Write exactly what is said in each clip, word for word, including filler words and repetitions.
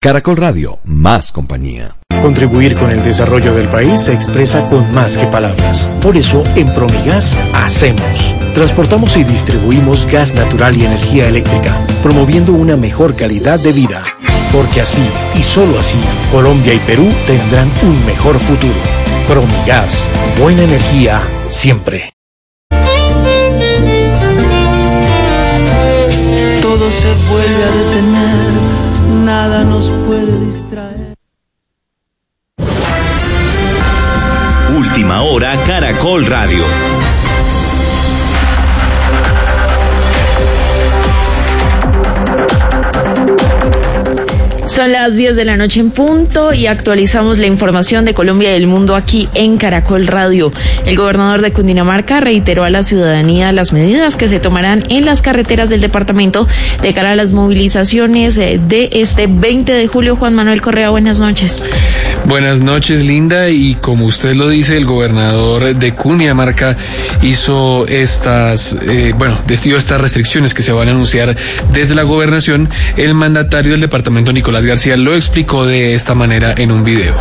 Caracol Radio, más compañía. Contribuir con el desarrollo del país se expresa con más que palabras. Por eso, en Promigas, hacemos. Transportamos y distribuimos gas natural y energía eléctrica, promoviendo una mejor calidad de vida. Porque así, y solo así, Colombia y Perú tendrán un mejor futuro. Promigas, buena energía, siempre. Todo se vuelve a detener, nada nos puede distraer. Última hora, Caracol Radio. Son las diez de la noche en punto y actualizamos la información de Colombia y del mundo aquí en Caracol Radio. El gobernador de Cundinamarca reiteró a la ciudadanía las medidas que se tomarán en las carreteras del departamento de cara a las movilizaciones de este veinte de julio. Juan Manuel Correa, buenas noches. Buenas noches, Linda, y como usted lo dice, el gobernador de Cundinamarca hizo estas, eh, bueno, decidió estas restricciones que se van a anunciar desde la gobernación. El mandatario del departamento, Nicolás García, lo explicó de esta manera en un video.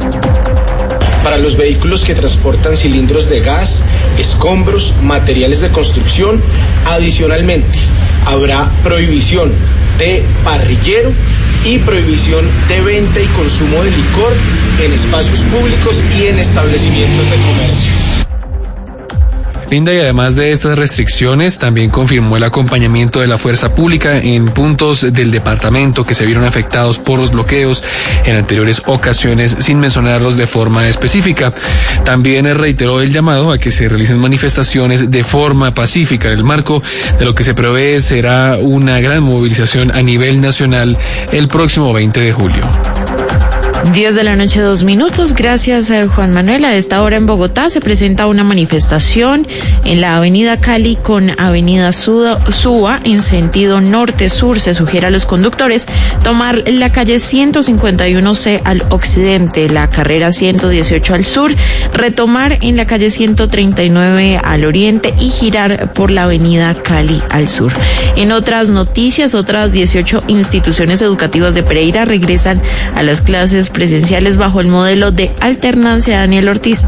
Para los vehículos que transportan cilindros de gas, escombros, materiales de construcción, adicionalmente habrá prohibición de parrillero y prohibición de venta y consumo de licor en espacios públicos y en establecimientos de comercio. Linda, y además de estas restricciones, también confirmó el acompañamiento de la fuerza pública en puntos del departamento que se vieron afectados por los bloqueos en anteriores ocasiones, sin mencionarlos de forma específica. También reiteró el llamado a que se realicen manifestaciones de forma pacífica en el marco de lo que se prevé será una gran movilización a nivel nacional el próximo veinte de julio. diez de la noche, dos minutos. Gracias, Juan Manuel. A esta hora en Bogotá se presenta una manifestación en la avenida Cali con avenida Suba en sentido norte-sur. Se sugiere a los conductores tomar la calle ciento cincuenta y uno C al occidente, la carrera ciento dieciocho al sur, retomar en la calle ciento treinta y nueve al oriente y girar por la avenida Cali al sur. En otras noticias, otras dieciocho instituciones educativas de Pereira regresan a las clases presenciales bajo el modelo de alternancia. Daniel Ortiz.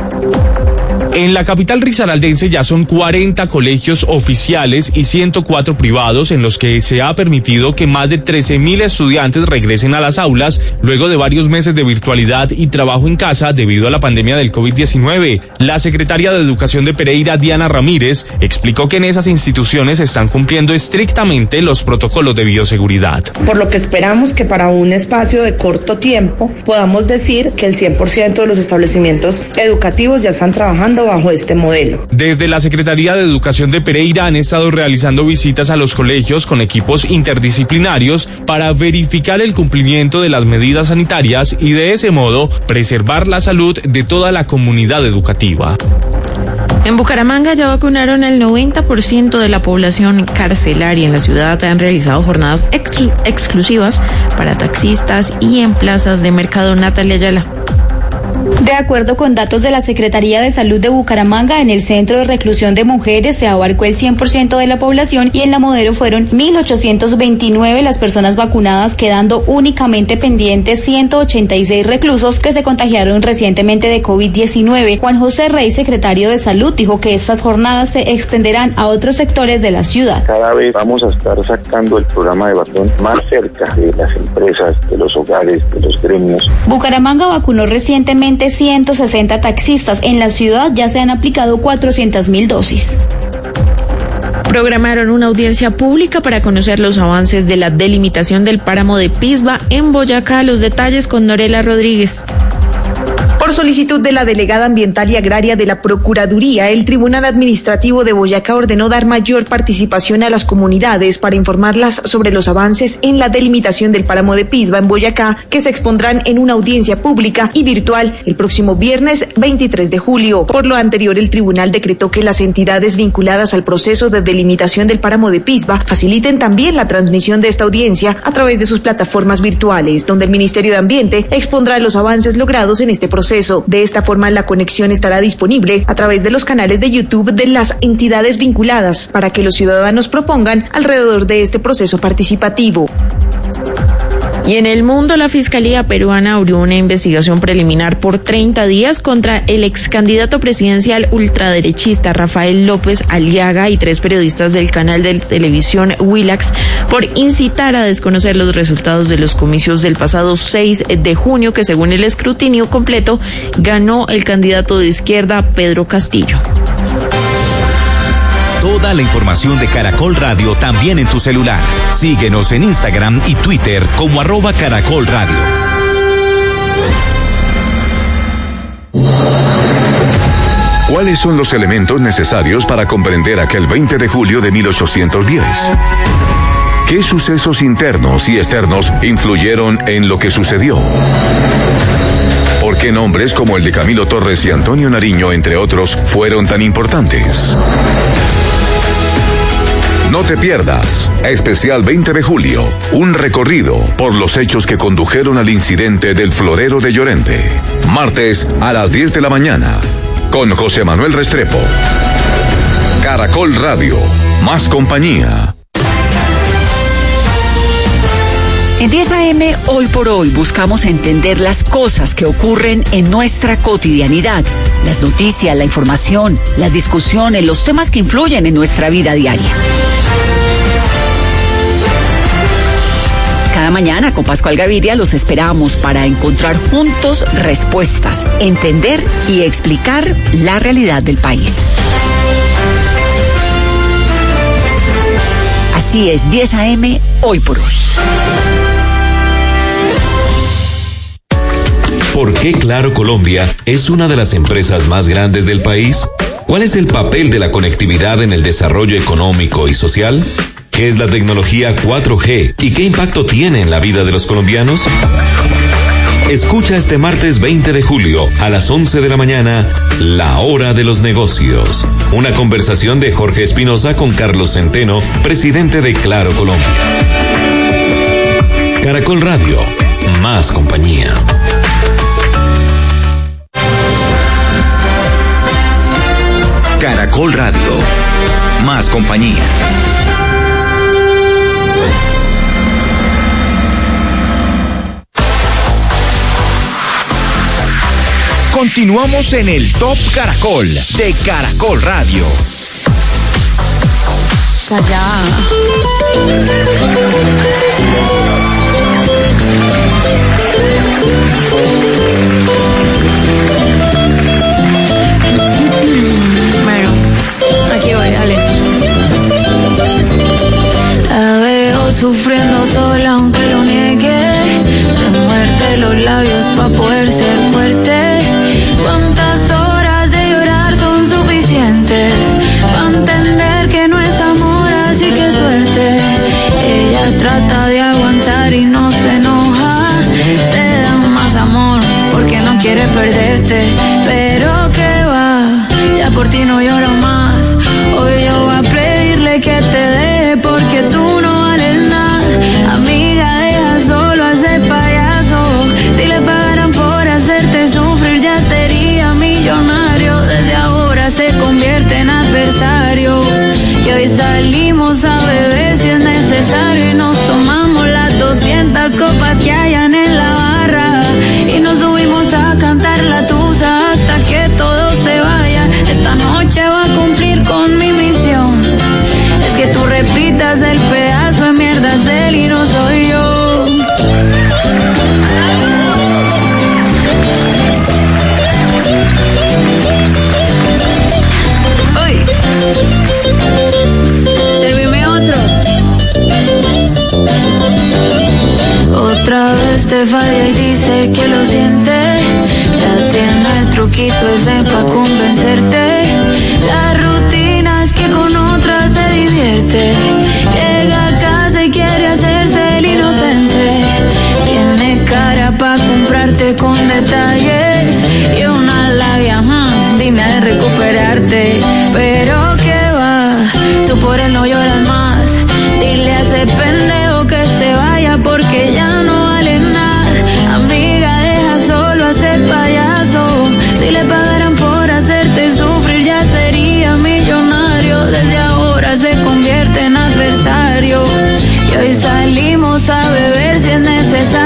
En la capital risaraldense ya son cuarenta colegios oficiales y ciento cuatro privados en los que se ha permitido que más de trece mil estudiantes regresen a las aulas luego de varios meses de virtualidad y trabajo en casa debido a la pandemia del COVID diecinueve. La secretaria de Educación de Pereira, Diana Ramírez, explicó que en esas instituciones están cumpliendo estrictamente los protocolos de bioseguridad. Por lo que esperamos que para un espacio de corto tiempo podamos decir que el cien por ciento de los establecimientos educativos ya están trabajando bajo este modelo. Desde la Secretaría de Educación de Pereira han estado realizando visitas a los colegios con equipos interdisciplinarios para verificar el cumplimiento de las medidas sanitarias y de ese modo preservar la salud de toda la comunidad educativa. En Bucaramanga ya vacunaron el noventa por ciento de la población carcelaria. En la ciudad han realizado jornadas exclu- exclusivas para taxistas y en plazas de mercado. Natalia Ayala. De acuerdo con datos de la Secretaría de Salud de Bucaramanga, en el Centro de Reclusión de Mujeres se abarcó el cien por ciento de la población y en la Modelo fueron mil ochocientos veintinueve las personas vacunadas, quedando únicamente pendientes ciento ochenta y seis reclusos que se contagiaron recientemente de COVID diecinueve. Juan José Rey, secretario de Salud, dijo que estas jornadas se extenderán a otros sectores de la ciudad. Cada vez vamos a estar sacando el programa de vacuna más cerca de las empresas, de los hogares, de los gremios. Bucaramanga vacunó recientemente ciento sesenta taxistas. En la ciudad ya se han aplicado cuatrocientas mil dosis. Programaron una audiencia pública para conocer los avances de la delimitación del páramo de Pisba en Boyacá. Los detalles con Norela Rodríguez. Por solicitud de la delegada ambiental y agraria de la Procuraduría, el Tribunal Administrativo de Boyacá ordenó dar mayor participación a las comunidades para informarlas sobre los avances en la delimitación del páramo de Pisba en Boyacá, que se expondrán en una audiencia pública y virtual el próximo viernes veintitrés de julio. Por lo anterior, el tribunal decretó que las entidades vinculadas al proceso de delimitación del páramo de Pisba faciliten también la transmisión de esta audiencia a través de sus plataformas virtuales, donde el Ministerio de Ambiente expondrá los avances logrados en este proceso. De esta forma, la conexión estará disponible a través de los canales de YouTube de las entidades vinculadas para que los ciudadanos propongan alrededor de este proceso participativo. Y en el mundo, la Fiscalía peruana abrió una investigación preliminar por treinta días contra el ex candidato presidencial ultraderechista Rafael López Aliaga y tres periodistas del canal de televisión Willax por incitar a desconocer los resultados de los comicios del pasado seis de junio, que según el escrutinio completo ganó el candidato de izquierda Pedro Castillo. Toda la información de Caracol Radio también en tu celular. Síguenos en Instagram y Twitter como arroba Caracol Radio. ¿Cuáles son los elementos necesarios para comprender aquel veinte de julio de mil ochocientos diez? ¿Qué sucesos internos y externos influyeron en lo que sucedió? ¿Por qué nombres como el de Camilo Torres y Antonio Nariño, entre otros, fueron tan importantes? No te pierdas, especial veinte de julio, un recorrido por los hechos que condujeron al incidente del Florero de Llorente. Martes a las diez de la mañana, con José Manuel Restrepo. Caracol Radio, más compañía. En diez A M, hoy por hoy, buscamos entender las cosas que ocurren en nuestra cotidianidad, las noticias, la información, las discusiones, los temas que influyen en nuestra vida diaria. Cada mañana con Pascual Gaviria los esperamos para encontrar juntos respuestas, entender y explicar la realidad del país. Así es, diez A M, hoy por hoy. ¿Por qué Claro Colombia es una de las empresas más grandes del país? ¿Cuál es el papel de la conectividad en el desarrollo económico y social? ¿Qué es la tecnología cuatro G y qué impacto tiene en la vida de los colombianos? Escucha este martes veinte de julio a las once de la mañana, La Hora de los Negocios. Una conversación de Jorge Espinosa con Carlos Centeno, presidente de Claro Colombia. Caracol Radio, más compañía. Caracol Radio, más compañía. Continuamos en el Top Caracol de Caracol Radio. Callá. Bueno, aquí voy, dale. La veo sufriendo sola aunque lo niegue. Se muerde los labios pa' poder ser fuerte. ¿Cuántas horas de llorar son suficientes para entender que no es amor, así que suerte? Ella trata de aguantar y no se enoja. Te da más amor porque no quiere perderte. Pero que va, ya por ti no lloro más. Hoy yo voy a pedirle que te deje porque tú no vales nada. Amiga, deja solo a ese payaso. Si le pagaran por hacerte sufrir ya sería millonario. Desde ahora se convierte en adversario. Y hoy salimos a beber si es necesario. Y nos tomamos las doscientas copas que hayan en la barra. Y nos subimos a cantar la tusa hasta que todos se vayan. Esta noche voy a cumplir con mi misión. Es que tú repitas el pedazo de mierda es él y no soy yo. Uy, servime otro. Otra vez te falla y dice que lo siente. Ya tiene el truquito ese pa' convencerte. La rutina es que con otra se divierte. Llega a casa y quiere hacerse el inocente. Tiene cara pa' comprarte con detalles. Y una labia, hmm, dime de recuperarte. Pero que va, tú por él no lloras más. Dile a ese pendejo que se vaya porque ya no vale nada. Amiga, deja solo a ese payaso. Si le pagaran por hacerte sufrir ya sería millonario. Desde ahora se convierte en adversario. Y hoy salimos a beber si es necesario.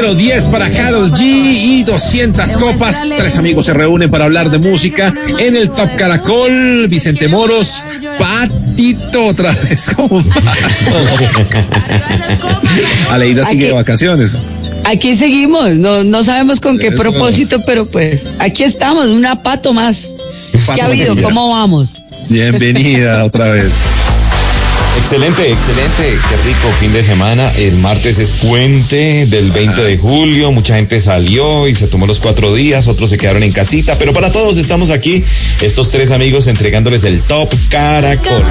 número diez para Karol G y doscientas copas. Tres amigos se reúnen para hablar de música en el Top Caracol. Vicente Moros, Patito otra vez como Pato. Aleida sigue de vacaciones. Aquí seguimos, no, no sabemos con qué Eso. propósito, pero pues aquí estamos, una pato más. Pato ¿Qué ha habido? María. ¿Cómo vamos? Bienvenida otra vez. Excelente, excelente, qué rico fin de semana. El martes es puente del veinte de julio, mucha gente salió y se tomó los cuatro días, otros se quedaron en casita, pero para todos estamos aquí, estos tres amigos entregándoles el Top Caracol.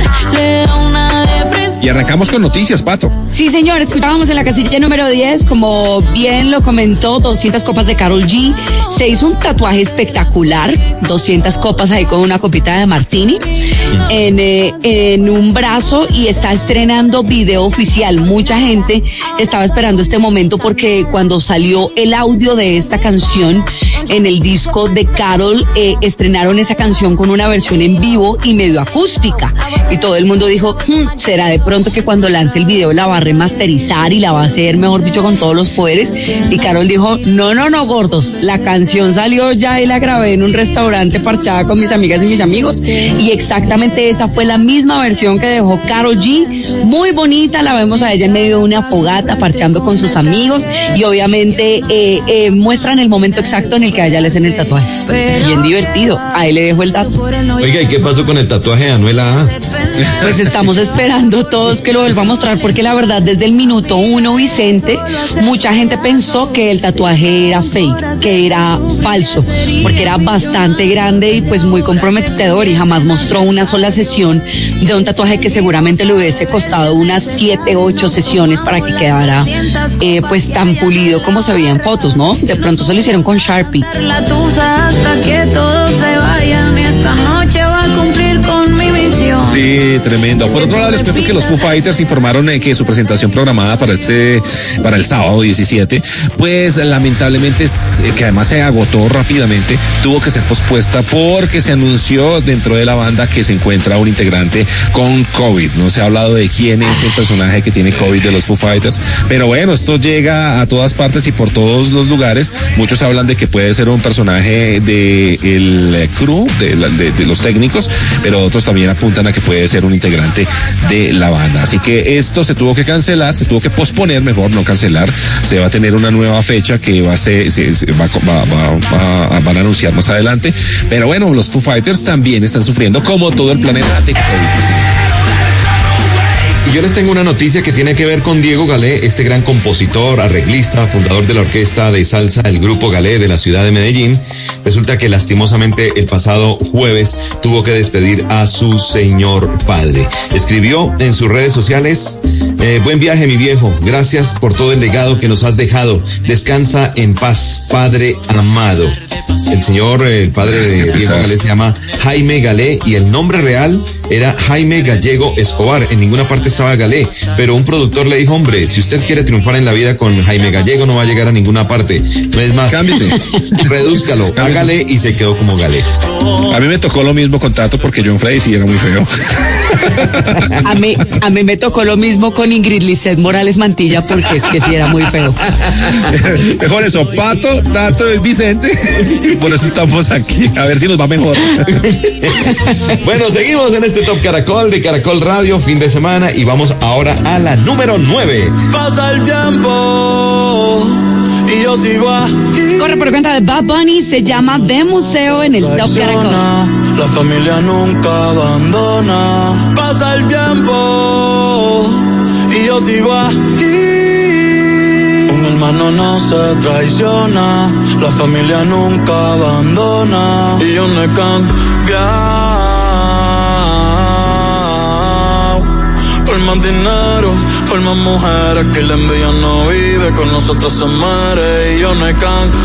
Y arrancamos con noticias, Pato. Sí, señor, escuchábamos en la casilla número diez, como bien lo comentó, doscientas copas de Karol G. Se hizo un tatuaje espectacular, doscientas copas ahí con una copita de martini en, eh, en un brazo, y está estrenando video oficial. Mucha gente estaba esperando este momento porque cuando salió el audio de esta canción en el disco de Karol, eh, estrenaron esa canción con una versión en vivo y medio acústica. Y todo el mundo dijo, hm, será de pronto que cuando lance el video la va a remasterizar y la va a hacer, mejor dicho, con todos los poderes. Y Karol dijo, no, no, no, gordos, la canción salió ya y la grabé en un restaurante parchada con mis amigas y mis amigos. Y exactamente esa fue la misma versión que dejó Karol G, muy bonita, la vemos a ella en medio de una fogata parchando con sus amigos, y obviamente eh, eh, muestran el momento exacto en el que a ella le hacen el tatuaje. Bien divertido, ahí le dejo el dato. Oiga, ¿y qué pasó con el tatuaje de Anuela A? Pues estamos esperando todos que lo vuelva a mostrar, porque la verdad desde el minuto uno, Vicente, mucha gente pensó que el tatuaje era fake, que era falso, porque era bastante grande y pues muy comprometedor, y jamás mostró una sola sesión de un tatuaje que seguramente le hubiese costado unas siete, ocho sesiones para que quedara eh, pues tan pulido como se veía en fotos, ¿no? De pronto se lo hicieron con Sharpie. La tusa hasta que todos se vayan, esta noche va a cumplir con mi misión. Sí, tremendo. Por otro lado, les cuento que los Foo Fighters informaron eh, que su presentación programada para este, para el sábado diecisiete, pues lamentablemente, eh, que además se agotó rápidamente, tuvo que ser pospuesta porque se anunció dentro de la banda que se encuentra un integrante con COVID. No se ha hablado de quién es el personaje que tiene COVID de los Foo Fighters, pero bueno, esto llega a todas partes y por todos los lugares. Muchos hablan de que puede ser un personaje de el crew, de, la, de, de los técnicos, pero otros también apuntan a que puede ser un integrante de la banda. Así que esto se tuvo que cancelar, se tuvo que posponer, mejor no cancelar. Se va a tener una nueva fecha que va a ser, se, se va, va, va, va, van a anunciar más adelante. Pero bueno, los Foo Fighters también están sufriendo, como todo el planeta, de COVID. Y yo les tengo una noticia que tiene que ver con Diego Galé, este gran compositor, arreglista, fundador de la orquesta de salsa del Grupo Galé de la ciudad de Medellín. Resulta que lastimosamente el pasado jueves tuvo que despedir a su señor padre. Escribió en sus redes sociales, eh, buen viaje mi viejo, gracias por todo el legado que nos has dejado. Descansa en paz, padre amado. El señor, el padre de Diego Galé se llama Jaime Galé y el nombre real era Jaime Gallego Escobar. En ninguna parte estaba Galé, pero un productor le dijo, hombre, si usted quiere triunfar en la vida con Jaime Gallego no va a llegar a ninguna parte. No es más, cámbiese, redúzcalo a Galé, y se quedó como Galé. A mí me tocó lo mismo con Tato porque John Freddy sí era muy feo. A mí, a mí me tocó lo mismo con Ingrid Lizeth Morales Mantilla porque es que sí era muy feo. Mejor eso, Pato, Tato y Vicente. Por eso estamos aquí, a ver si nos va mejor. Bueno, seguimos en este Top Caracol de Caracol Radio, fin de semana, y vamos ahora a la número nueve. Pasa el tiempo y yo sigo aquí. Corre por cuenta de Bad Bunny, se llama De Museo en el Top Caracol. La familia nunca abandona. Pasa el tiempo y yo sigo aquí. Un hermano no se traiciona, la familia nunca abandona. Y yo no he cambiado. Por más dinero, por más mujeres, que la envidia no vive, con nosotros se muere. Y yo no he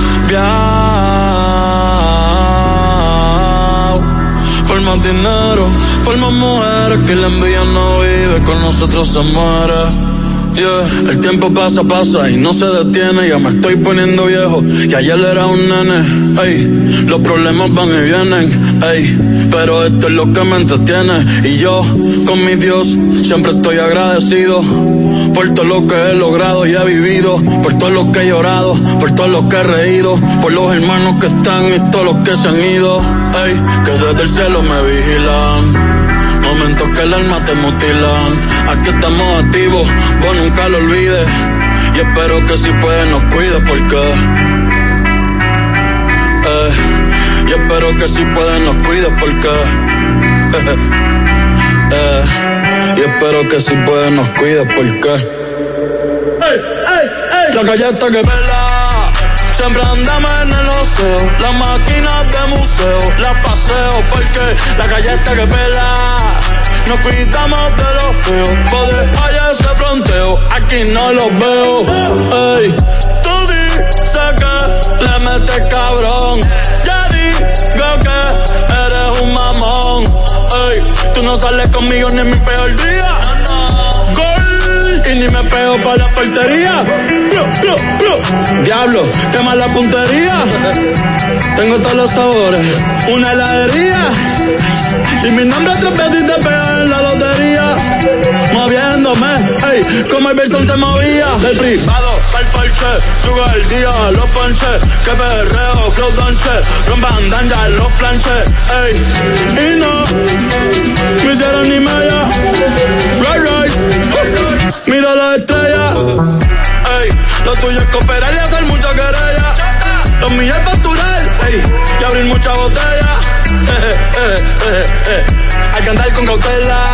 cambiado. Por más dinero, por más mujeres, que la envidia no vive, con nosotros se muere. yeah. El tiempo pasa, pasa y no se detiene. Ya me estoy poniendo viejo y ayer era un nene. Ey, los problemas van y vienen, ey, pero esto es lo que me entretiene. Y yo, con mi Dios, siempre estoy agradecido por todo lo que he logrado y he vivido, por todo lo que he llorado, por todo lo que he reído, por los hermanos que están y todos los que se han ido, ey, que desde el cielo me vigilan, momentos que el alma te mutilan. Aquí estamos activos, vos nunca lo olvides, y espero que si puedes nos cuides porque eh, y espero que si puedes nos cuides porque eh, eh, y espero que si puedes nos cuides porque ey, ey, ey. La galleta que pela, siempre andamos en el oseo, las máquinas de museo, las paseo porque la galleta que pela, nos cuidamos de los feos, poder allá ese fronteo, aquí no los veo, ey, tú dices que le metes cabrón, ya digo que eres un mamón, ey, tú no sales conmigo ni en mi peor día, gol, y ni me pego para la portería, blu, blu, blu. Diablo, qué mala puntería, tengo todos los sabores, una heladería, y mi nombre tres veces te pega en la lotería, moviéndome, ey, como el Verson se movía, del privado pa'l parche, suga el día, los ponches, que perreo, flow donche, rompan ya los planches, ey, y no, me hicieron ni media, right, right, mira la estrella, ey, lo tuyo es cooperar y hacer mucha querella, lo mío es facturar, ey, y abrir mucha botella, eh, eh, eh, eh. Hay que andar con cautela.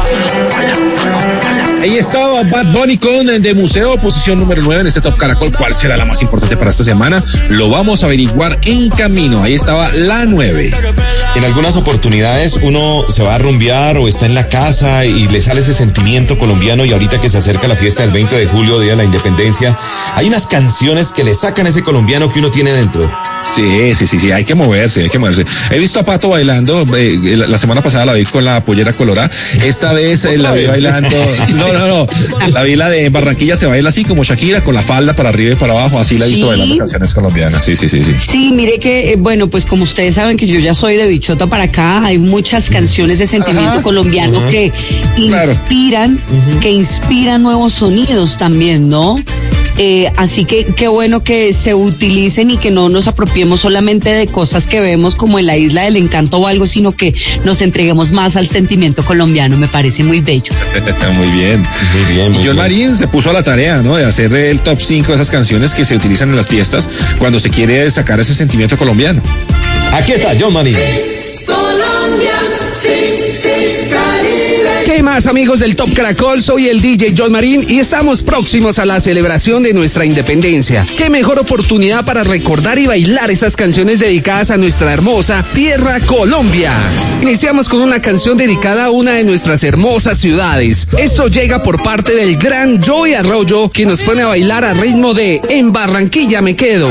Ahí estaba Bad Bunny con De Museo, posición número nueve en este Top Caracol. ¿Cuál será la más importante para esta semana? Lo vamos a averiguar en camino. Ahí estaba la nueve. En algunas oportunidades uno se va a rumbear o está en la casa y le sale ese sentimiento colombiano, y ahorita que se acerca la fiesta del veinte de julio, Día de la Independencia, hay unas canciones que le sacan ese colombiano que uno tiene dentro. Sí, sí, sí, sí, hay que moverse, hay que moverse. He visto a Pato bailando, eh, la, la semana pasada la vi con la pollera colorada, esta vez eh, la vi bailando, no, no, no, la vi la de Barranquilla, se baila así como Shakira, con la falda para arriba y para abajo, así la he visto sí. bailando canciones colombianas, sí, sí, sí, sí. Sí, mire que, eh, bueno, pues como ustedes saben que yo ya soy de Bichota para acá, hay muchas canciones de sentimiento Ajá. colombiano Ajá. que inspiran, claro. que inspiran nuevos sonidos también, ¿no? Eh, así que qué bueno que se utilicen y que no nos apropiemos solamente de cosas que vemos como en la Isla del Encanto o algo, sino que nos entreguemos más al sentimiento colombiano. Me parece muy bello. Muy bien, muy bien. Muy y John bien. Marín se puso a la tarea, ¿no? De hacer el top cinco de esas canciones que se utilizan en las fiestas cuando se quiere sacar ese sentimiento colombiano. Aquí está John Marín. Colombia, sí, sí, Caribe. ¿Qué más, amigos del Top Caracol? Soy el D J John Marín y estamos próximos a la celebración de nuestra independencia. ¿Qué mejor oportunidad para recordar y bailar esas canciones dedicadas a nuestra hermosa tierra Colombia? Iniciamos con una canción dedicada a una de nuestras hermosas ciudades. Esto llega por parte del gran Joey Arroyo, quien nos pone a bailar a ritmo de En Barranquilla me quedo.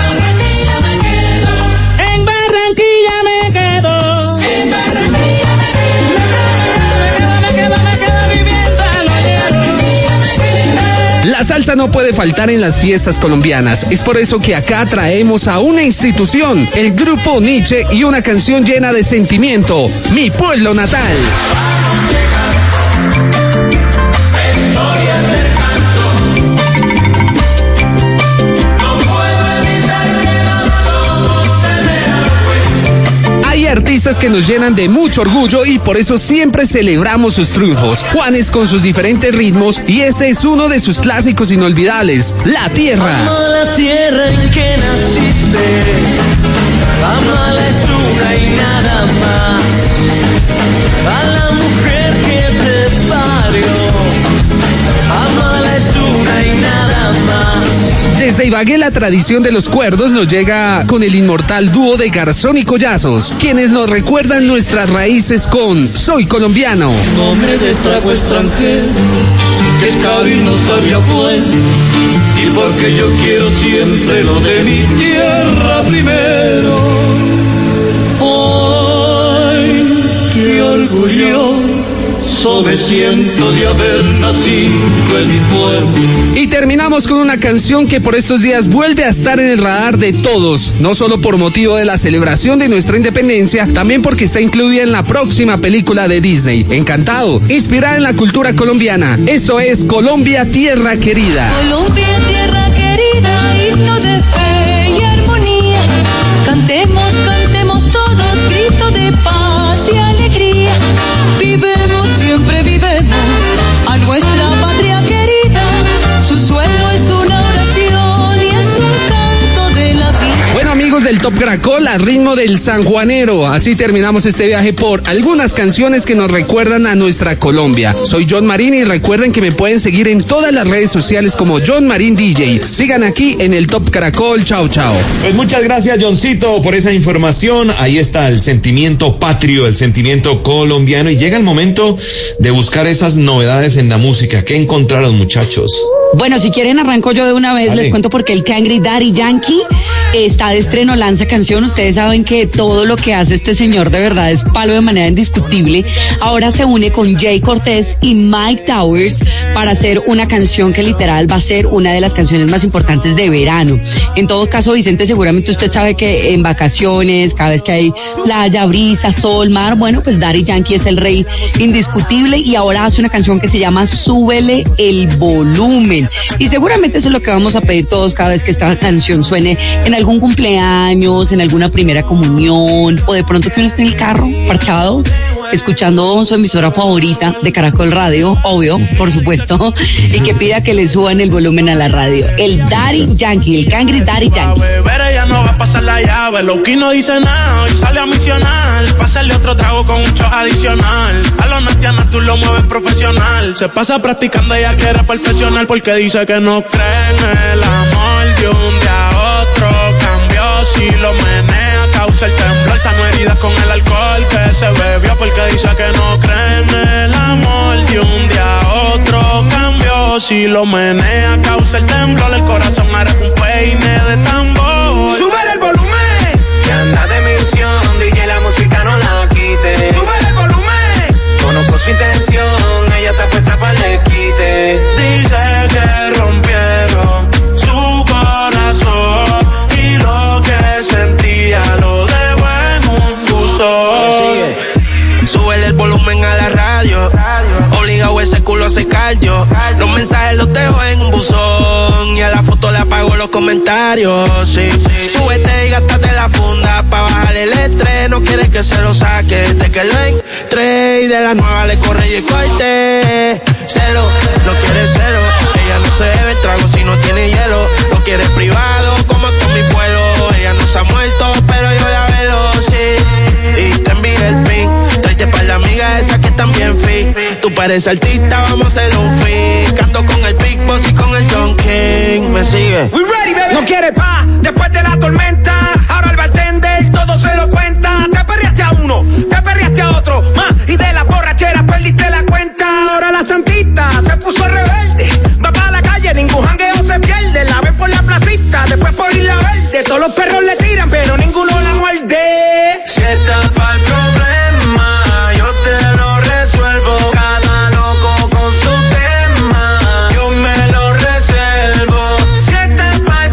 La salsa no puede faltar en las fiestas colombianas. Es por eso que acá traemos a una institución, el Grupo Nietzsche, y una canción llena de sentimiento, Mi Pueblo Natal. Artistas que nos llenan de mucho orgullo y por eso siempre celebramos sus triunfos. Juanes con sus diferentes ritmos, y este es uno de sus clásicos inolvidables, La Tierra. Amo la tierra en que naciste, amala es una y nada más, a la mujer que te parió, amala es una y nada más. Desde Ibagué, la tradición de los cuerdos nos llega con el inmortal dúo de Garzón y Collazos, quienes nos recuerdan nuestras raíces con Soy Colombiano. Nombre de trago extranjero, que es caro y no sabía bueno, y porque yo quiero siempre lo de mi tierra primero. Ay, qué orgulloso orgulloso me siento de haber nacido en mi pueblo. Y terminamos con una canción que por estos días vuelve a estar en el radar de todos, no solo por motivo de la celebración de nuestra independencia, también porque está incluida en la próxima película de Disney, Encantado, inspirada en la cultura colombiana. Esto es Colombia, Tierra Querida. Colombia, tierra querida, himno de fe y armonía. Cantemos, cantemos todos, grito de paz y alegría. Vivemos, siempre vivemos a nuestra patria querida. Su suelo es una oración y es un canto de la vida. Bueno, amigos del Top Caracol, a ritmo del sanjuanero, así terminamos este viaje por algunas canciones que nos recuerdan a nuestra Colombia. Soy John Marín y recuerden que me pueden seguir en todas las redes sociales como John Marín D J. Sigan aquí en el Top Caracol. Chao, chao. Pues muchas gracias, Johncito, por esa información. Ahí está el sentimiento patrio, el sentimiento colombiano, y llega el momento de buscar esas novedades en la música. ¿Qué encontraron, muchachos? Bueno, si quieren arranco yo de una vez, Dale. Les cuento porque el Cangri Daddy Yankee está de estreno, lanza canción. Ustedes saben que todo lo que hace este señor de verdad es palo de manera indiscutible. Ahora se une con Jay Cortés y Mike Towers para hacer una canción que literal va a ser una de las canciones más importantes de verano. En todo caso, Vicente, seguramente usted sabe que en vacaciones, cada vez que hay playa, brisa, sol, mar, bueno, pues Daddy Yankee es el rey indiscutible y ahora hace una canción que se llama Súbele el volumen. Y seguramente eso es lo que vamos a pedir todos cada vez que esta canción suene en algún cumpleaños, en alguna primera comunión, o de pronto que uno esté en el carro, parchado, escuchando su emisora favorita de Caracol Radio, obvio, por supuesto, y que pida que le suban el volumen a la radio. El Daddy Yankee, el Cangri Daddy Yankee. Beber ella no va a pasar la llave, Loki no dice nada y sale a misionar, pásale otro trago con un shot adicional. A los natianas tú lo mueves profesional, se pasa practicando, ella quiere perfeccionar porque dice que no cree en el amor de un día a otro. Cambió si lo menea, causa el temblor, sano heridas con el alcohol que se bebió porque dice que no cree en el amor de un día a otro. Cambió si lo menea, causa el temblor, el corazón hará un peine de tambor. Súbele el volumen, que anda de misión, D J la música no la quite. Súbele el volumen, conozco su intención, ella está puesta para el quite. Dice que rompieron su corazón y lo que sentía lo dejó en un buzón. Súbele el volumen a la radio, obligado ese culo a secar yo. Los mensajes los dejo en un buzón y a la foto le apago los comentarios, sí. Súbete y gástate la funda pa' bajar el estrés, no quiere que se lo saque desde que lo entré y de la nueva le corre y el corte. Celo, no quiere celo, ella no se bebe el trago si no tiene hielo, lo quiere privado como con mi pueblo, ella no se ha muerto pero yo la velo, sí. Y te envío el pin, tráete pa' la amiga esa que también fui. Tú pareces artista, vamos a hacer un fit. Canto con el Big Boss y con el John King. Me sigue. We ready, baby. No quiere pa' después de la tormenta. Ahora el bartender todo se lo cuenta. Te perreaste a uno, te perreaste a otro, más y de la borrachera perdiste la cuenta. Ahora la santita se puso rebelde. Va pa' la calle, ningún jangueo se pierde. La ven por la placita, después por Isla Verde. Todos los perros le tiran, pero ninguno la muerde. Si estás pa'l problema, yo te lo resuelvo. Cada loco con su tema, yo me lo reservo. Si estás pa'l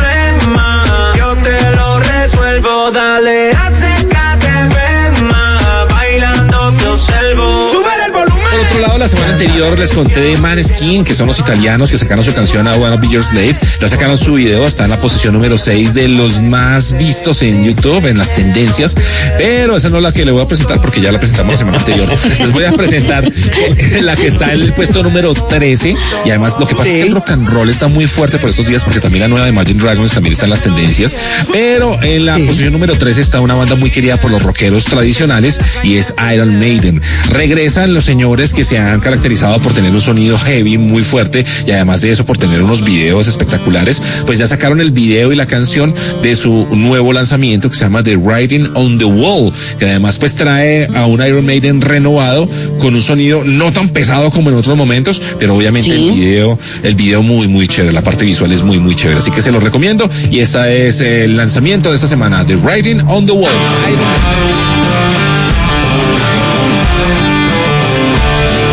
problema, yo te lo resuelvo. Dale, acércate, ven más, bailando te observo. Súbele el volumen. Por otro lado, la semana anterior les conté de Maneskin, que son los italianos que sacaron su canción I Wanna Be Your Slave. Ya sacaron su video, está en la posición número seis de los más vistos en YouTube, en las tendencias. Pero esa no es la que le voy a presentar porque ya la presentamos la semana anterior. Les voy a presentar la que está en el puesto número trece. Y además lo que pasa sí. es que el rock and roll está muy fuerte por estos días porque también la nueva de Imagine Dragons también está en las tendencias. Pero en la sí. posición número trece está una banda muy querida por los rockeros tradicionales y es Iron Maiden. Regresan los señores que se han caracterizado por tener un sonido heavy muy fuerte y además de eso por tener unos videos espectaculares. Pues ya sacaron el video y la canción de su nuevo lanzamiento que se llama The Writing on the Wall, que además pues trae a un Iron Maiden renovado con un sonido no tan pesado como en otros momentos, pero obviamente sí. el video, el video muy muy chévere, la parte visual es muy muy chévere, así que se los recomiendo y este es el lanzamiento de esta semana, The Writing on the Wall. Iron Maiden.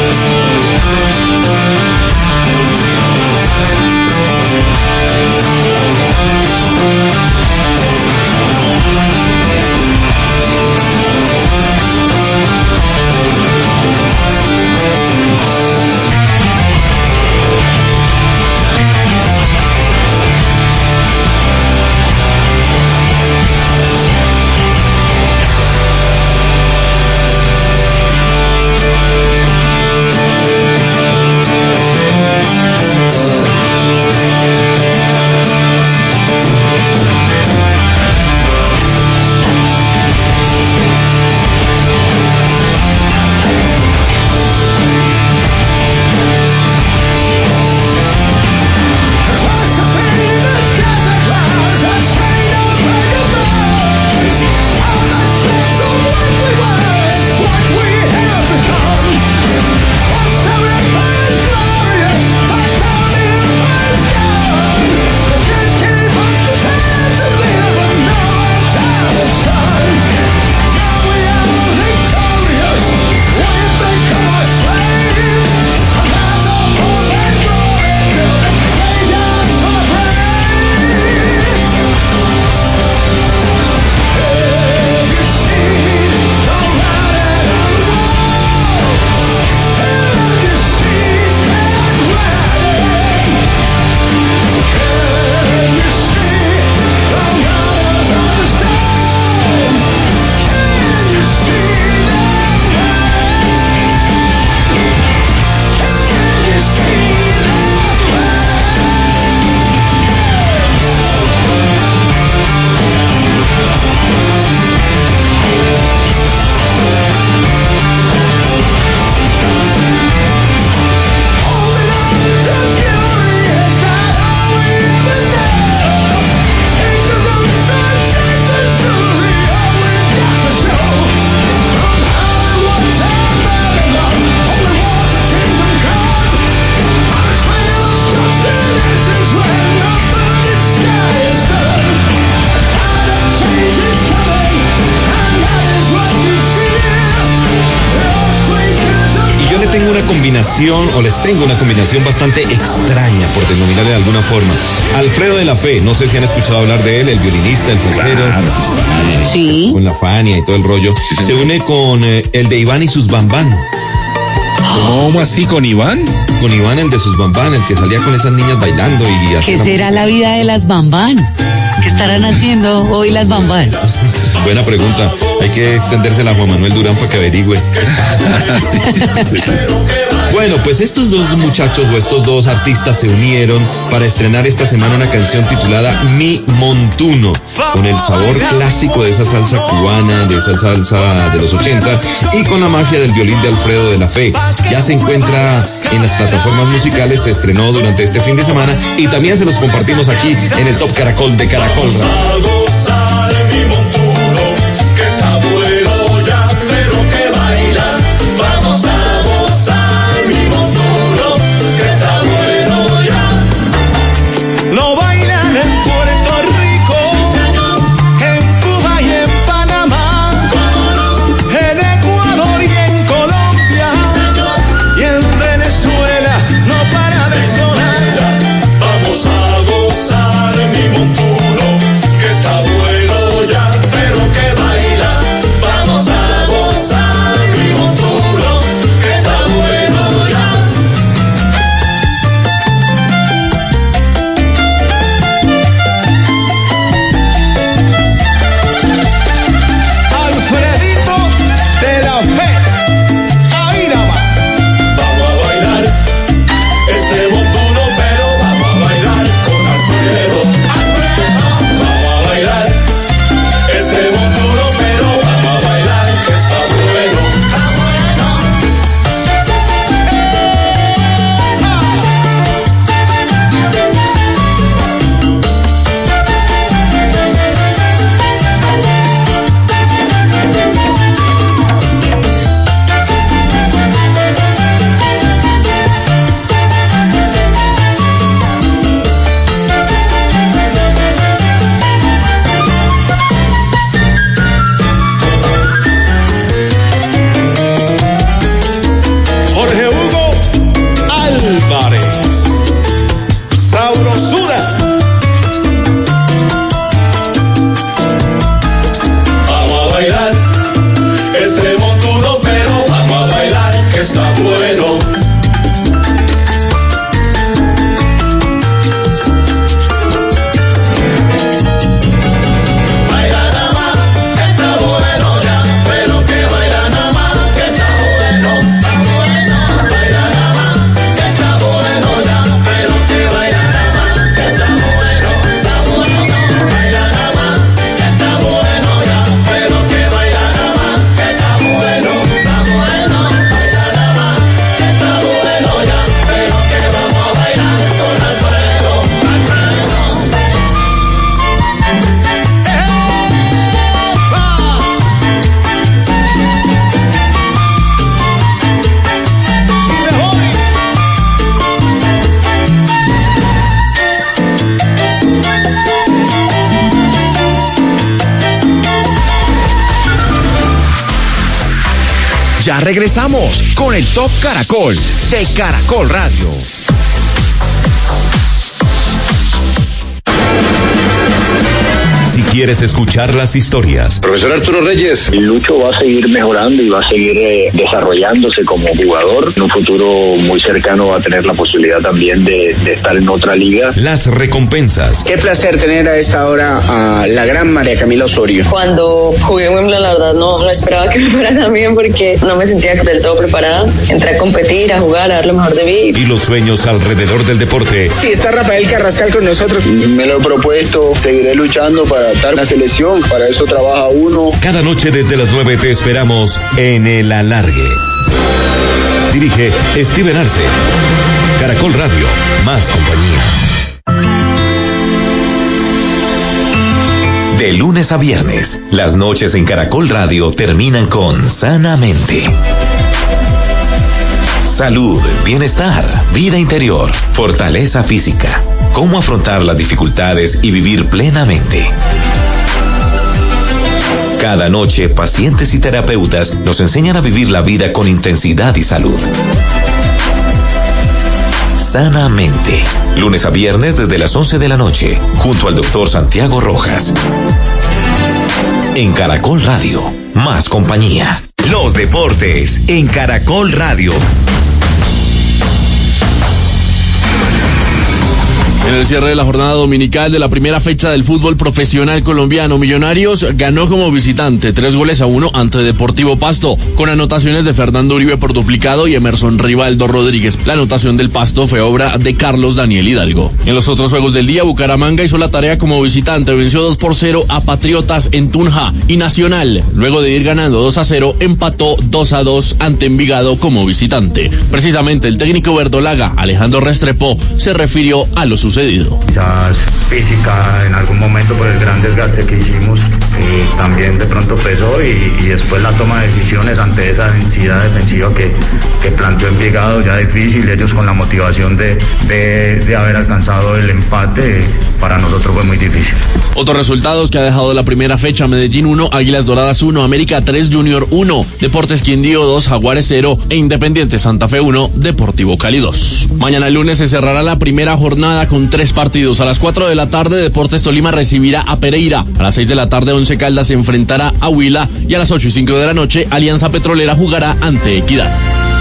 tengo una combinación, o les tengo una combinación bastante extraña, por denominarle de alguna forma. Alfredo de la Fe, no sé si han escuchado hablar de él, el violinista, el salsero. Claro, sí. Con la Fania y todo el rollo. Sí, sí. Se une con eh, el de Iván y sus Bambán. ¿Cómo así? ¿Con Iván? Con Iván, el de sus Bambán, el que salía con esas niñas bailando y ¿qué será la vida de las Bambán? ¿Qué estarán haciendo hoy las Bambán? Buena pregunta. Hay que extendérsela a Juan Manuel Durán para que averigüe. sí, sí, sí, sí. Bueno, pues estos dos muchachos o estos dos artistas se unieron para estrenar esta semana una canción titulada Mi Montuno, con el sabor clásico de esa salsa cubana, de esa salsa de los ochenta y con la magia del violín de Alfredo de la Fe. Ya se encuentra en las plataformas musicales, se estrenó durante este fin de semana y también se los compartimos aquí en el Top Caracol de Caracol Radio. Ya regresamos con el Top Caracol de Caracol Radio. Si quieres escuchar las historias. Profesor Arturo Reyes, Lucho va a seguir mejorando y va a seguir eh, desarrollándose como jugador. En un futuro muy cercano va a tener la posibilidad también de, de estar en otra liga. Las recompensas. Qué placer tener a esta hora a la gran María Camila Osorio. Cuando jugué en Wimbledon, la verdad no, no esperaba que me fuera tan bien porque no me sentía del todo preparada. Entré a competir, a jugar, a dar lo mejor de mí. Y los sueños alrededor del deporte. Y está Rafael Carrascal con nosotros. Me lo he propuesto, seguiré luchando para estar en la selección, para eso trabaja uno. Cada noche desde las nueve te esperamos en El Alargue. Dirige Steven Arce. Caracol Radio, más compañía. De lunes a viernes, las noches en Caracol Radio terminan con Sanamente. Salud, bienestar, vida interior, fortaleza física. Cómo afrontar las dificultades y vivir plenamente. Cada noche, pacientes y terapeutas nos enseñan a vivir la vida con intensidad y salud. Sanamente. Lunes a viernes desde las once de la noche, junto al doctor Santiago Rojas. En Caracol Radio, más compañía. Los deportes en Caracol Radio. En el cierre de la jornada dominical de la primera fecha del fútbol profesional colombiano, Millonarios ganó como visitante tres goles a uno ante Deportivo Pasto, con anotaciones de Fernando Uribe por duplicado y Emerson Rivaldo Rodríguez. La anotación del Pasto fue obra de Carlos Daniel Hidalgo. En los otros juegos del día, Bucaramanga hizo la tarea como visitante, venció dos por cero a Patriotas en Tunja, y Nacional, luego de ir ganando dos a cero, empató dos a dos ante Envigado como visitante. Precisamente el técnico verdolaga, Alejandro Restrepo, se refirió a lo sucedido. Quizás física en algún momento por el gran desgaste que hicimos, y también de pronto pesó, y, y después la toma de decisiones ante esa densidad defensiva que, que planteó Envigado, ya difícil, ellos con la motivación de, de, de haber alcanzado el empate, para nosotros fue muy difícil. Otros resultados que ha dejado la primera fecha: Medellín uno, Águilas Doradas uno, América tres, Junior uno, Deportes Quindío dos, Jaguares cero e Independiente Santa Fe uno, Deportivo Cali dos. Mañana lunes se cerrará la primera jornada con tres partidos. A las cuatro de la tarde, Deportes Tolima recibirá a Pereira. A las seis de la tarde, Once Caldas se enfrentará a Huila, y a las ocho y cinco de la noche, Alianza Petrolera jugará ante Equidad.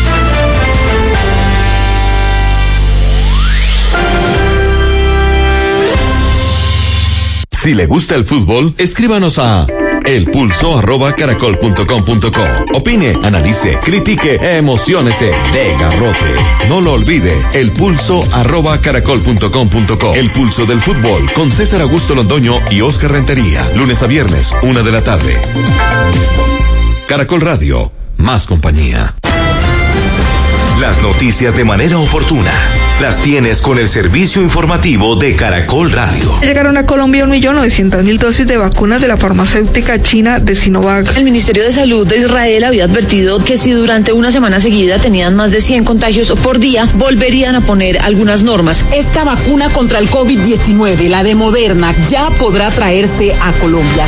Si le gusta el fútbol, escríbanos a elpulso arroba caracol punto com punto co. Opine, analice, critique, emociónese, de garrote. No lo olvide, elpulso arroba caracol punto com punto co. El pulso del fútbol con César Augusto Londoño y Oscar Rentería. Lunes a viernes, una de la tarde. Caracol Radio, más compañía. Las noticias de manera oportuna las tienes con el servicio informativo de Caracol Radio. Llegaron a Colombia un millón novecientas mil dosis de vacunas de la farmacéutica china de Sinovac. El Ministerio de Salud de Israel había advertido que si durante una semana seguida tenían más de cien contagios por día, volverían a poner algunas normas. Esta vacuna contra el COVID diecinueve, la de Moderna, ya podrá traerse a Colombia.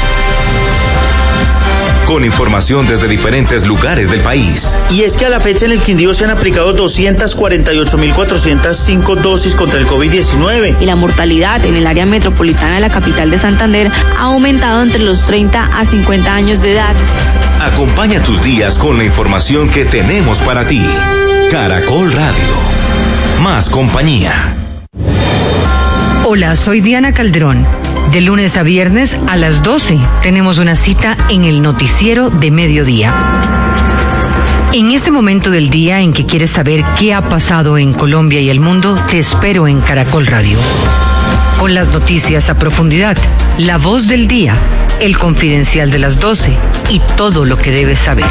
Con información desde diferentes lugares del país. Y es que a la fecha en el Quindío se han aplicado doscientas cuarenta y ocho mil cuatrocientas cinco dosis contra el COVID diecinueve. Y la mortalidad en el área metropolitana de la capital de Santander ha aumentado entre los treinta a cincuenta años de edad. Acompaña tus días con la información que tenemos para ti. Caracol Radio. Más compañía. Hola, soy Diana Calderón. De lunes a viernes a las doce tenemos una cita en el noticiero de mediodía. En ese momento del día en que quieres saber qué ha pasado en Colombia y el mundo, te espero en Caracol Radio. Con las noticias a profundidad, la voz del día, el confidencial de las doce y todo lo que debes saber.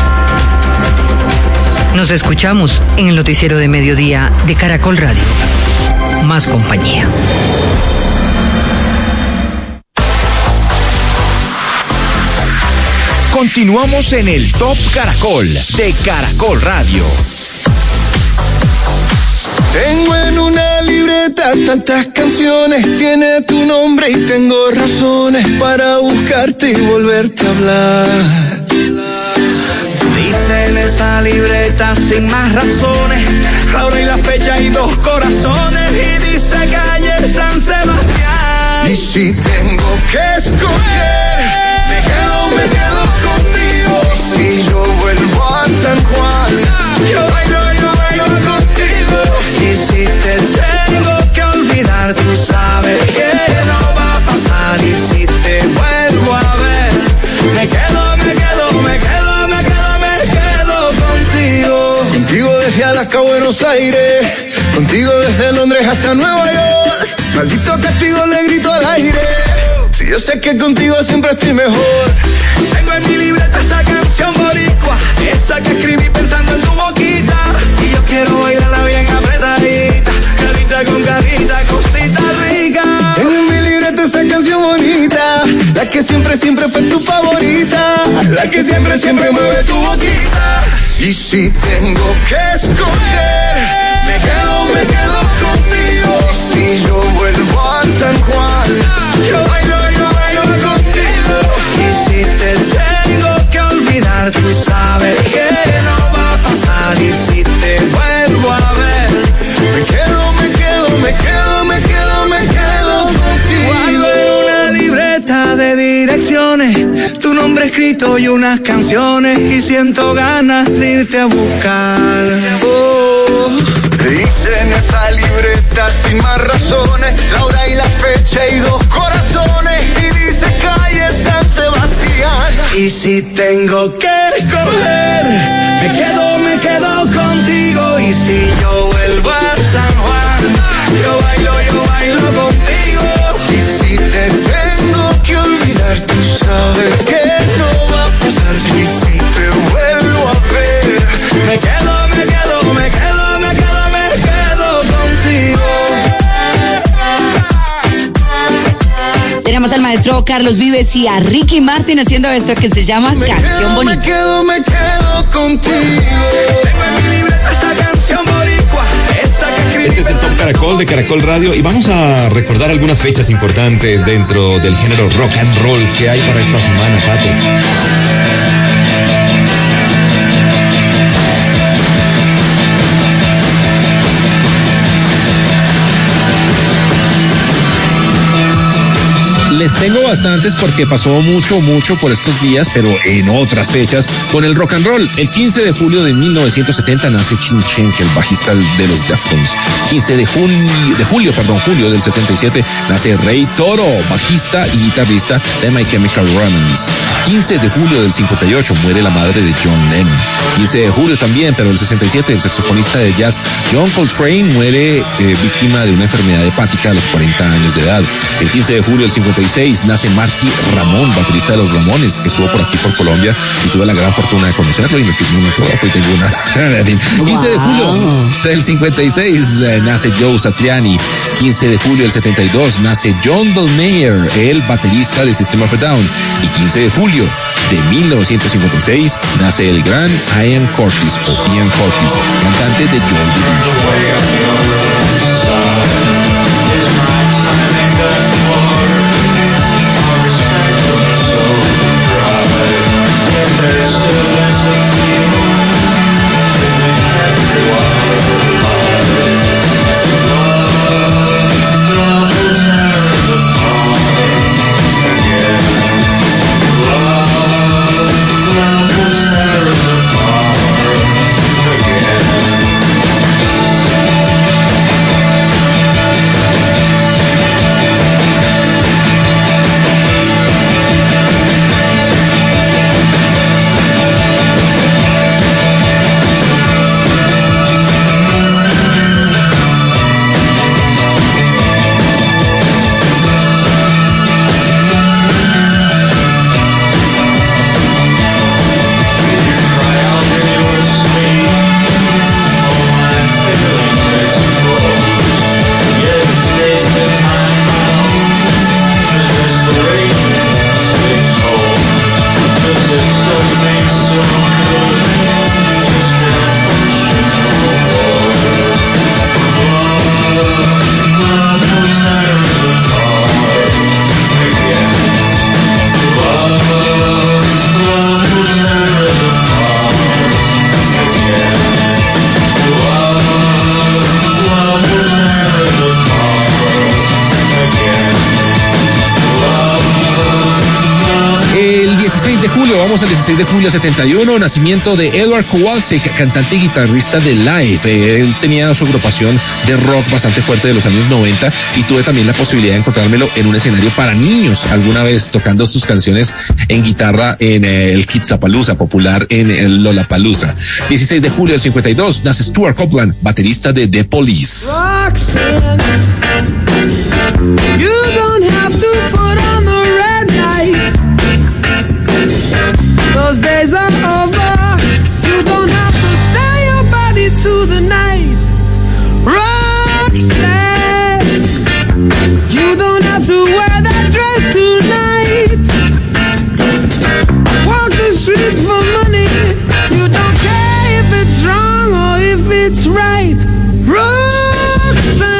Nos escuchamos en el noticiero de mediodía de Caracol Radio. Más compañía. Continuamos en el Top Caracol de Caracol Radio. Tengo en una libreta tantas canciones, tiene tu nombre y tengo razones para buscarte y volverte a hablar. Dice en esa libreta sin más razones, la hora y la fecha y dos corazones, y dice calle San Sebastián. Y si tengo que escoger, me quedo, me quedo contigo. Y si yo vuelvo a San Juan, yo bailo, yo bailo contigo. Y si te tengo que olvidar, tú sabes que no va a pasar. Y si te vuelvo a ver, me quedo, me quedo, me quedo, me quedo, me quedo contigo. Contigo desde Alaska a Buenos Aires, contigo desde Londres hasta Nueva York. Maldito castigo le grito al aire, si yo sé que contigo siempre estoy mejor. Tengo en mi libreta esa canción boricua, esa que escribí pensando en tu boquita. Y yo quiero bailarla bien apretadita, carita con carita, cosita rica. Tengo en mi libreta esa canción bonita, la que siempre, siempre fue tu favorita, la que siempre, siempre mueve tu boquita. Y si tengo que escoger, me quedo, me quedo contigo. Y si yo vuelvo a San Juan, yo bailo, yo bailo contigo. Y si te tengo cuento y unas canciones y siento ganas de irte a buscar. Oh, dice en esa libreta sin más razones, la hora y la fecha y dos corazones, y dice calle San Sebastián. Y si tengo que escoger, me quedo, me quedo contigo. Y si yo vuelvo a San Juan, yo bailo, yo bailo contigo. Y si te tengo que olvidar, tú sabes que no va a pasar. Y si te vuelvo a ver, me quedo, me quedo, me quedo, me quedo, me quedo contigo. Tenemos al maestro Carlos Vives y a Ricky Martin haciendo esto que se llama me Canción quedo, Bonita. Me quedo, me quedo contigo. Tengo en mi libreta esa canción boricua, esa que escribí. Este es el Top Caracol de Caracol Radio y vamos a recordar algunas fechas importantes dentro del género rock and roll que hay para esta semana, Pato. Les tengo bastantes porque pasó mucho, mucho por estos días, pero en otras fechas con el rock and roll. El quince de julio de mil novecientos setenta nace Chin Schenker, el bajista de los Deftones. quince de julio, de julio, perdón, julio del setenta y siete nace Ray Toro, bajista y guitarrista de My Chemical Romance. quince de julio del cincuenta y ocho muere la madre de John Lennon. quince de julio también, pero del sesenta y siete, el saxofonista de jazz John Coltrane muere eh, víctima de una enfermedad hepática a los cuarenta años de edad. El quince de julio del cincuenta y seis nace Marky Ramón, baterista de los Ramones, que estuvo por aquí por Colombia y tuve la gran fortuna de conocerlo y me firmé un autógrafo y tengo una. quince de julio del cincuenta y seis eh, nace Joe Satriani. quince de julio del setenta y dos nace John Dolmayer, el baterista de System of a Down. Y quince de julio de mil novecientos cincuenta y seis nace el gran Ian Curtis o Ian Curtis, cantante de Joy Division. Vamos al dieciséis de julio setenta y uno, nacimiento de Edward Kowalczyk, cantante y guitarrista de Live. Él tenía su agrupación de rock bastante fuerte de los años noventa y tuve también la posibilidad de encontrármelo en un escenario para niños, alguna vez tocando sus canciones en guitarra en el Kidzapalooza, popular en el Lollapalooza. dieciséis de julio del cincuenta y dos nace Stuart Copeland, baterista de The Police. Roxanne, you don't have to put on the red light. Those days are over. You don't have to sell your body to the night. Roxanne, you don't have to wear that dress tonight. Walk the streets for money. You don't care if it's wrong or if it's right. Roxanne,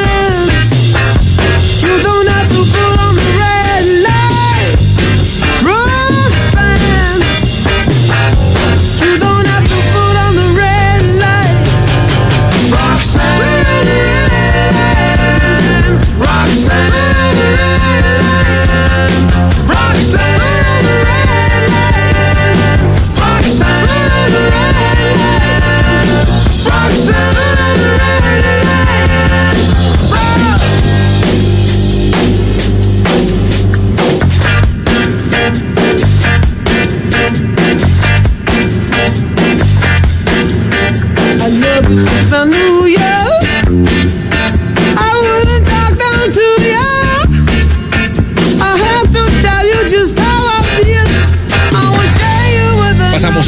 you don't have to put on the red light. Roxanne, you don't have to put on the red light. Roxanne, Roxanne, Roxanne,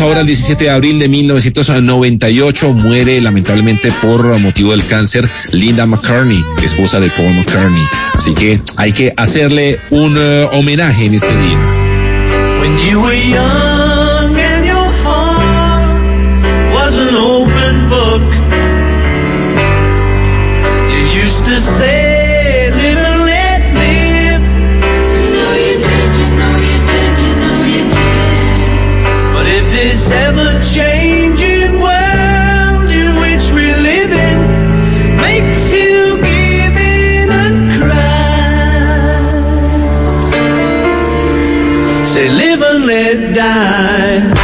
ahora al diecisiete de abril de mil novecientos noventa y ocho. Muere lamentablemente por motivo del cáncer Linda McCartney, esposa de Paul McCartney. Así que hay que hacerle un uh, homenaje en este día. When you were young and your heart was an open book, you used to say, live and let live. You know you did, you know you did, you know you did. But if this ever-changing world in which we live in makes you give in and cry, say live and let die.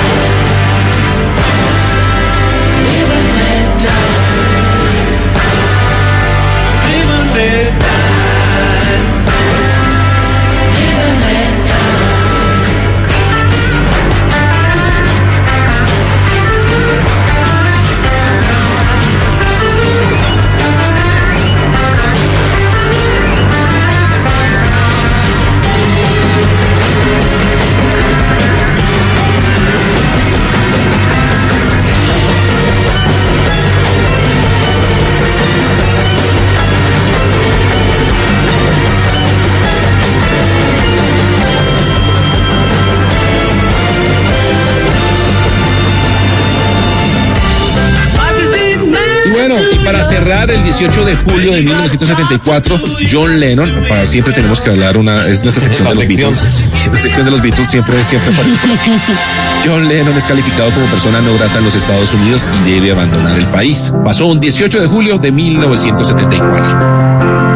Para cerrar, el dieciocho de julio de mil novecientos setenta y cuatro, John Lennon, para siempre tenemos que hablar una, es nuestra sección de los Beatles. Esta sección de los Beatles siempre, siempre aparece por aquí. John Lennon es calificado como persona no grata en los Estados Unidos y debe abandonar el país. Pasó un dieciocho de julio de mil novecientos setenta y cuatro.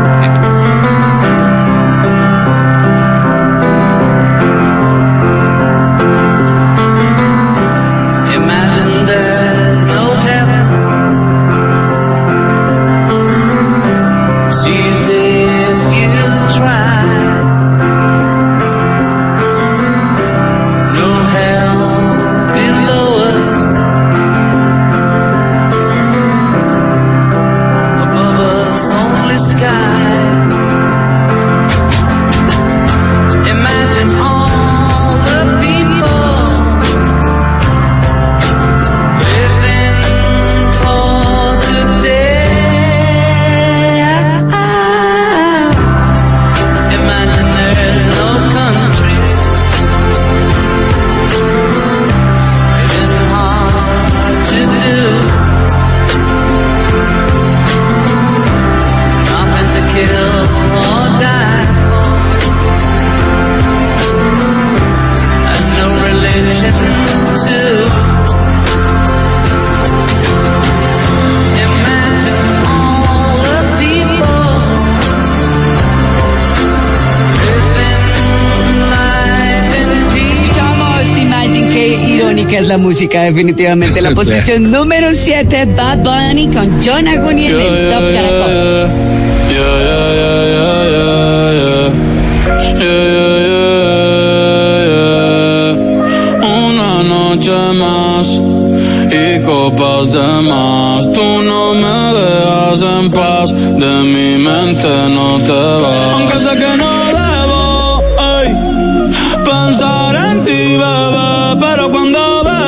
Es la música, definitivamente. La posición número siete, Bad Bunny con John Aguni en el Top Caracol. Una noche más y copas de más. Tú no me dejas en paz, de mi mente no te vas. Aunque sé que no debo, ey, pensar en ti, bebé, pero cuando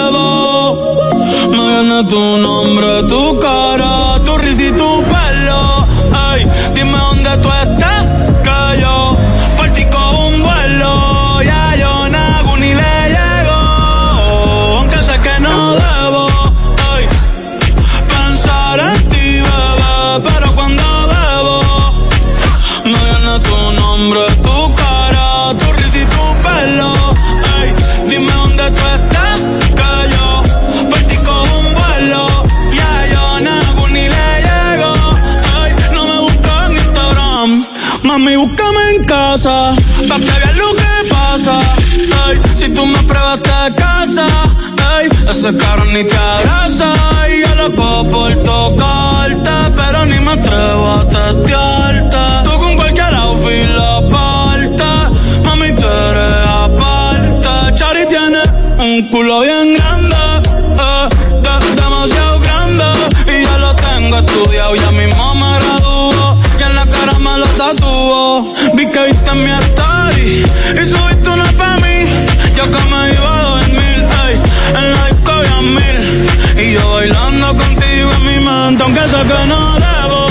tu nombre, tu cara, tu risa y tu pelo. Ay, dime dónde tú estás, que yo por ti cojo un vuelo. Ya yo nago ni le llego, aunque sé que no debo. Ay, pensar en ti, bebé, pero cuando bebo me viene tu nombre, tu cara, tu risa y tu pelo. Ay, dime dónde tú estás, que yo por ti cojo un vuelo. Ya yo nago ni le llego. Ay, no me busco en Instagram, mami, búscame en casa, pa' que veas lo que pasa. Ay, si tú me pruebas te casa, ay, ese cabrón ni te abraza. Y yo loco por tocarte, pero ni me atrevo a testearte. Tú con cualquier outfit la parte, mami, tú eres aparte. Chari tiene un culo bien grande, eh, de, demasiado grande, y ya lo tengo estudiado, ya mismo me graduó, y en la cara me lo tatuó. Vi que viste mi story y subiste una pa' mí, yo que me iba a dormir, ey, en la disco aunque sé que no debo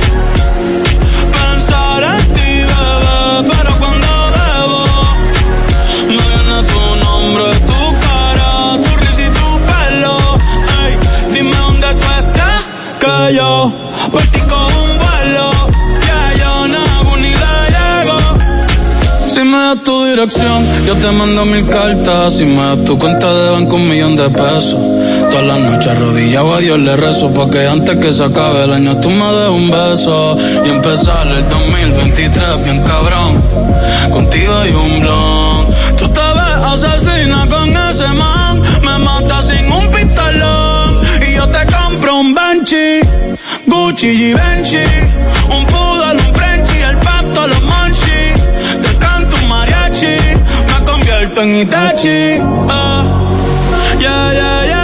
pensar en ti, bebé, pero cuando bebo me viene tu nombre, tu cara, tu risa y tu pelo. Ey, dime dónde tú estás, que yo por ti cojo un vuelo. Ya yo no hago ni le llego. Si me das tu dirección, yo te mando mil cartas. Si me das tu cuenta de banco, un millón de pesos. Todas las noches arrodillado a Dios le rezo, porque antes que se acabe el año tú me des un beso y empezar el dos mil veintitrés bien cabrón. Contigo hay un blon. Tú te ves asesina con ese man, me matas sin un pistolón y yo te compro un Benchi, Gucci y Benchi, un poodle, un Frenchie, el pato, los monchis. Te canto un mariachi, me convierto en Itachi. Ah, yeah, yeah, yeah.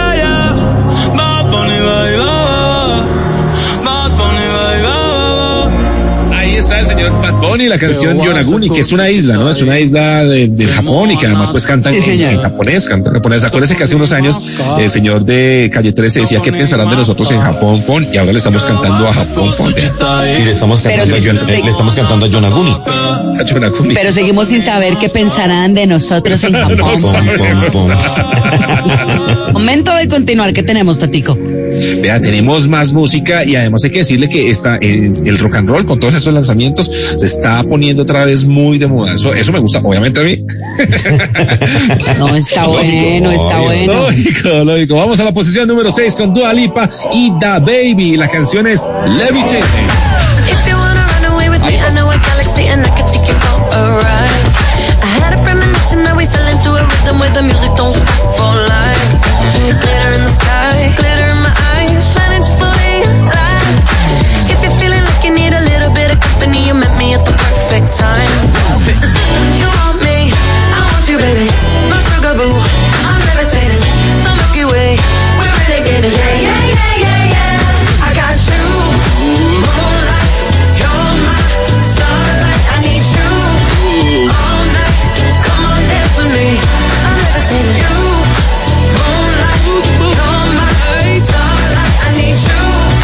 Ahí está el señor Bad Bunny, la canción Yonaguni, que es una isla, ¿no? Es una isla de, del Japón y que además pues cantan sí, en, en japonés, cantan en japonés. Acuérdense que hace unos años el señor de Calle trece decía qué pensarán de nosotros en Japón, pon, y ahora le estamos cantando a Japón, pon. Y le estamos cantando, a, Yon, le estamos cantando a Yonaguni. A Yonaguni. Pero seguimos sin saber qué pensarán de nosotros en Japón. Pon, pon, pon. Momento de continuar, ¿qué tenemos, Tatico? Vea, tenemos más música y además hay que decirle que esta, el, el rock and roll con todos esos lanzamientos se está poniendo otra vez muy de moda. Eso, eso me gusta, obviamente a mí. No, está bueno, está bueno. Lógico, lógico. Vamos a la posición número seis con Dua Lipa y Da Baby. La canción es Levitating. If you wanna run away with me, I know a galaxy and I can take you for a ride. I had a premonition that we fell into a rhythm where the music don't stop for life. Glitter in the sky, glitter in my eyes, shining just the way you like. If you're feeling like you need a little bit of company, you met me at the perfect time. You want me, I want you, baby. My sugar boo, I'm levitating. The Milky Way, we're renegading. Yeah, yeah, yeah, yeah, yeah. I got you, moonlight, you're my starlight. I need you all night. Come on, dance with me. I'm levitating. You, moonlight, you're my starlight. I need you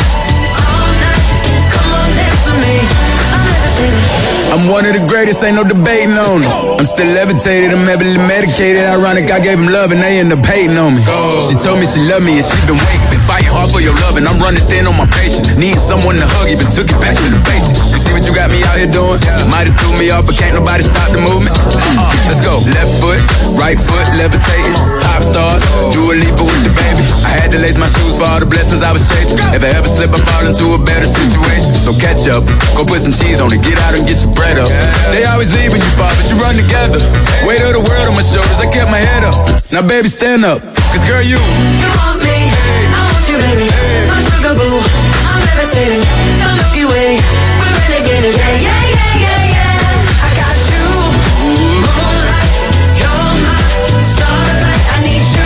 all night. Come on, dance with me. I'm levitating. I'm one of the greatest, ain't no debating on it. I'm still levitated, I'm heavily medicated. Ironic, I gave him love and they end up hating on me. She told me she loved me and she been waiting. Been fighting hard for your love and I'm running thin on my patience. Need someone to hug, even took it back to the basics. You see what you got me out here doing? Might have threw me off, but can't nobody stop the movement. Uh-uh, let's go. Left foot, right foot, levitating. Pop stars, Dua Lipa with the baby. I had to lace my shoes for all the blessings I was chasing. If I ever slip, I fall into a better situation. So catch up, go put some cheese on it, get out and get your bread up. They always leave when you fall, but you run together. Weight of the world on my shoulders, I kept my head up. Now baby, stand up, cause girl, you You want me, I want you, baby. My sugar boo, I'm levitating. The Milky Way, we're renegading. Yeah, yeah, yeah, yeah, yeah. I got you, moonlight, you're my starlight. I need you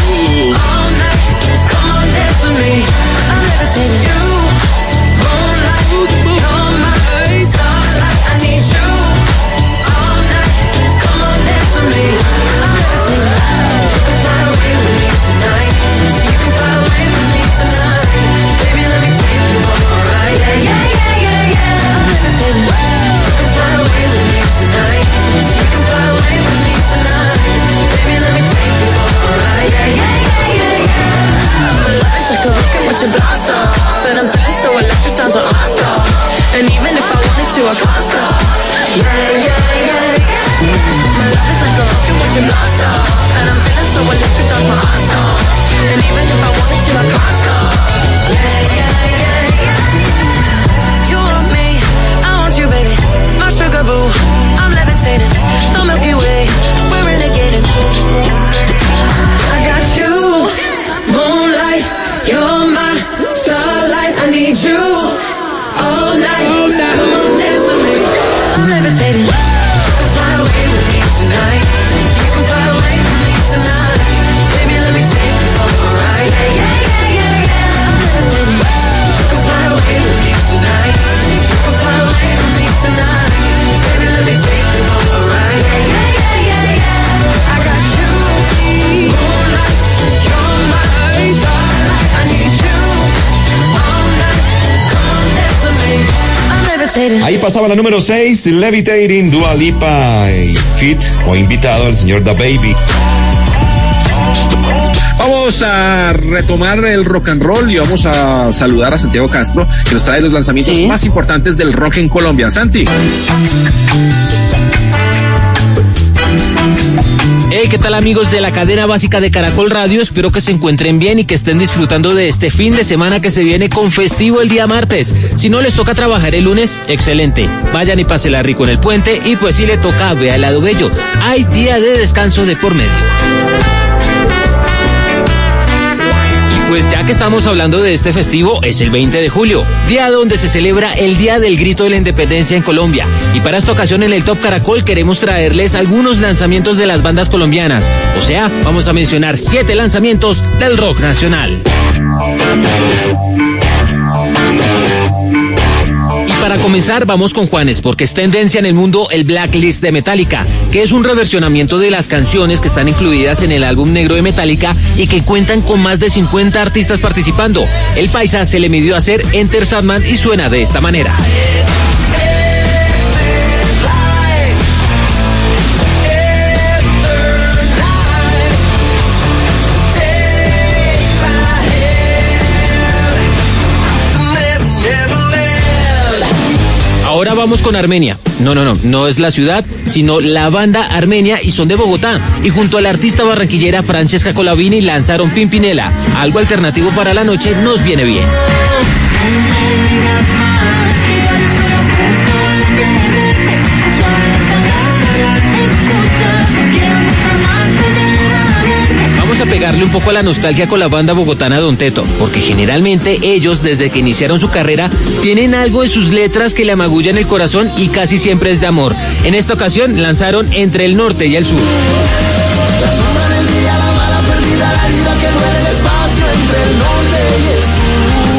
all night. Come on, dance with me. I'm levitating. You, moonlight, you're my starlight. I need you all night. Come on, dance with me. I'm levitating. You can fly away with me tonight. So you can fly away with me tonight. Baby, let me take you on a ride. Yeah, yeah, yeah, yeah, yeah. I'm levitating. You can fly away with me tonight. So you can fly away with me tonight. Baby, let me take you on a ride. Yeah, yeah, yeah, yeah, yeah. My love is like a rocket with your blast off, and I'm feeling so electric, down to awesome. And even if I wanted to, I can't stop. Yeah, yeah, yeah, yeah. My love is like a rocket with your blast off, and I'm feeling so electric, down to awesome. And even if I wanted to, I can't stop. Yeah, yeah, yeah, yeah. You want me, I want you, baby. My sugar boo, I'm levitating. The Milky Way, we're renegading. I got you, moonlight, you're my starlight. I need you all night. Come on, dance with me. I'm levitating. You can fly away with me tonight. You can fly away with me tonight. Baby, let me take you for a ride. Yeah, yeah, yeah, yeah, yeah. levitating. Ahí pasaba la número seis, Levitating, Dua Lipa y Fit, o invitado al señor Da Baby. Vamos a retomar el rock and roll y vamos a saludar a Santiago Castro, que nos trae los lanzamientos sí. más importantes del rock en Colombia. Santi. Hey, ¿qué tal amigos de la cadena básica de Caracol Radio? Espero que se encuentren bien y que estén disfrutando de este fin de semana que se viene con festivo el día martes. Si no les toca trabajar el lunes, excelente. Vayan y pásenla rico en el puente y pues si le toca, vea el lado bello. Hay día de descanso de por medio. Pues ya que estamos hablando de este festivo, es el veinte de julio, día donde se celebra el Día del Grito de la Independencia en Colombia. Y para esta ocasión en el Top Caracol queremos traerles algunos lanzamientos de las bandas colombianas. O sea, vamos a mencionar siete lanzamientos del rock nacional. Para comenzar, vamos con Juanes, porque es tendencia en el mundo el Blacklist de Metallica, que es un reversionamiento de las canciones que están incluidas en el álbum negro de Metallica y que cuentan con más de cincuenta artistas participando. El paisa se le midió a hacer Enter Sandman y suena de esta manera. Ahora vamos con Armenia. No, no, no, no es la ciudad, sino la banda Armenia y son de Bogotá. Y junto a la artista barranquillera Francesca Colavini lanzaron Pimpinela. Algo alternativo para la noche nos viene bien. A pegarle un poco a la nostalgia con la banda bogotana Don Teto, porque generalmente ellos, desde que iniciaron su carrera, tienen algo en sus letras que le amagullan el corazón y casi siempre es de amor. En esta ocasión lanzaron Entre el Norte y el Sur. La sombra del día, la bala perdida, la herida que duele el espacio entre el norte y el sur.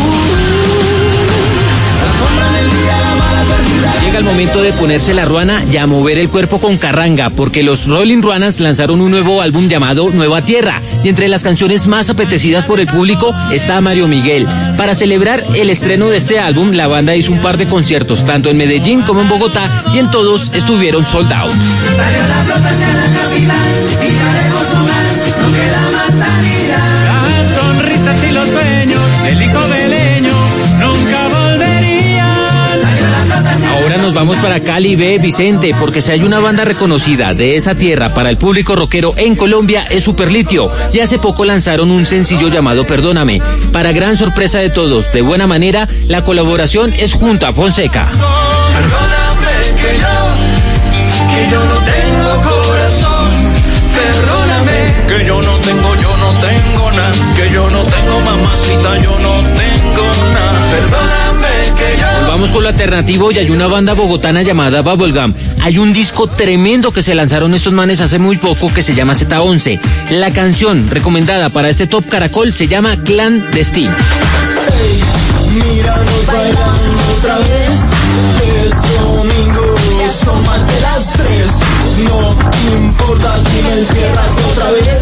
La sombra del día, la bala perdida. Llega el momento de ponerse la ruana y a mover el cuerpo con carranga, porque los Rolling Ruanas lanzaron un nuevo álbum llamado Nueva Tierra, y entre las canciones más apetecidas por el público está Mario Miguel. Para celebrar el estreno de este álbum, la banda hizo un par de conciertos, tanto en Medellín como en Bogotá, y en todos estuvieron sold out. Salió la flota hacia la capital y ya haremos sonar, no queda más salida. Las sonrisas y los sueños del hijo beleño nunca volverían. Ahora nos vamos para Cali, ve Vicente, porque si hay una banda reconocida de esa tierra para el público rockero en Colombia es Superlitio, y hace poco lanzaron un sencillo llamado Perdóname. Para gran sorpresa de todos, de buena manera, la colaboración es junto a Fonseca. Perdóname que yo, que yo no tengo corazón. Perdóname que yo no tengo, yo no tengo nada, que yo no tengo mamacita, yo no tengo nada. Perdóname que yo. Vamos con lo alternativo y hay una banda bogotana llamada Bubblegum. Hay un disco tremendo que se lanzaron estos manes hace muy poco que se llama Z once. La canción recomendada para este Top Caracol se llama Clandestino. Hey, míranos bailando otra vez. Es domingo, son más de las tres. No importa si me encierras otra vez.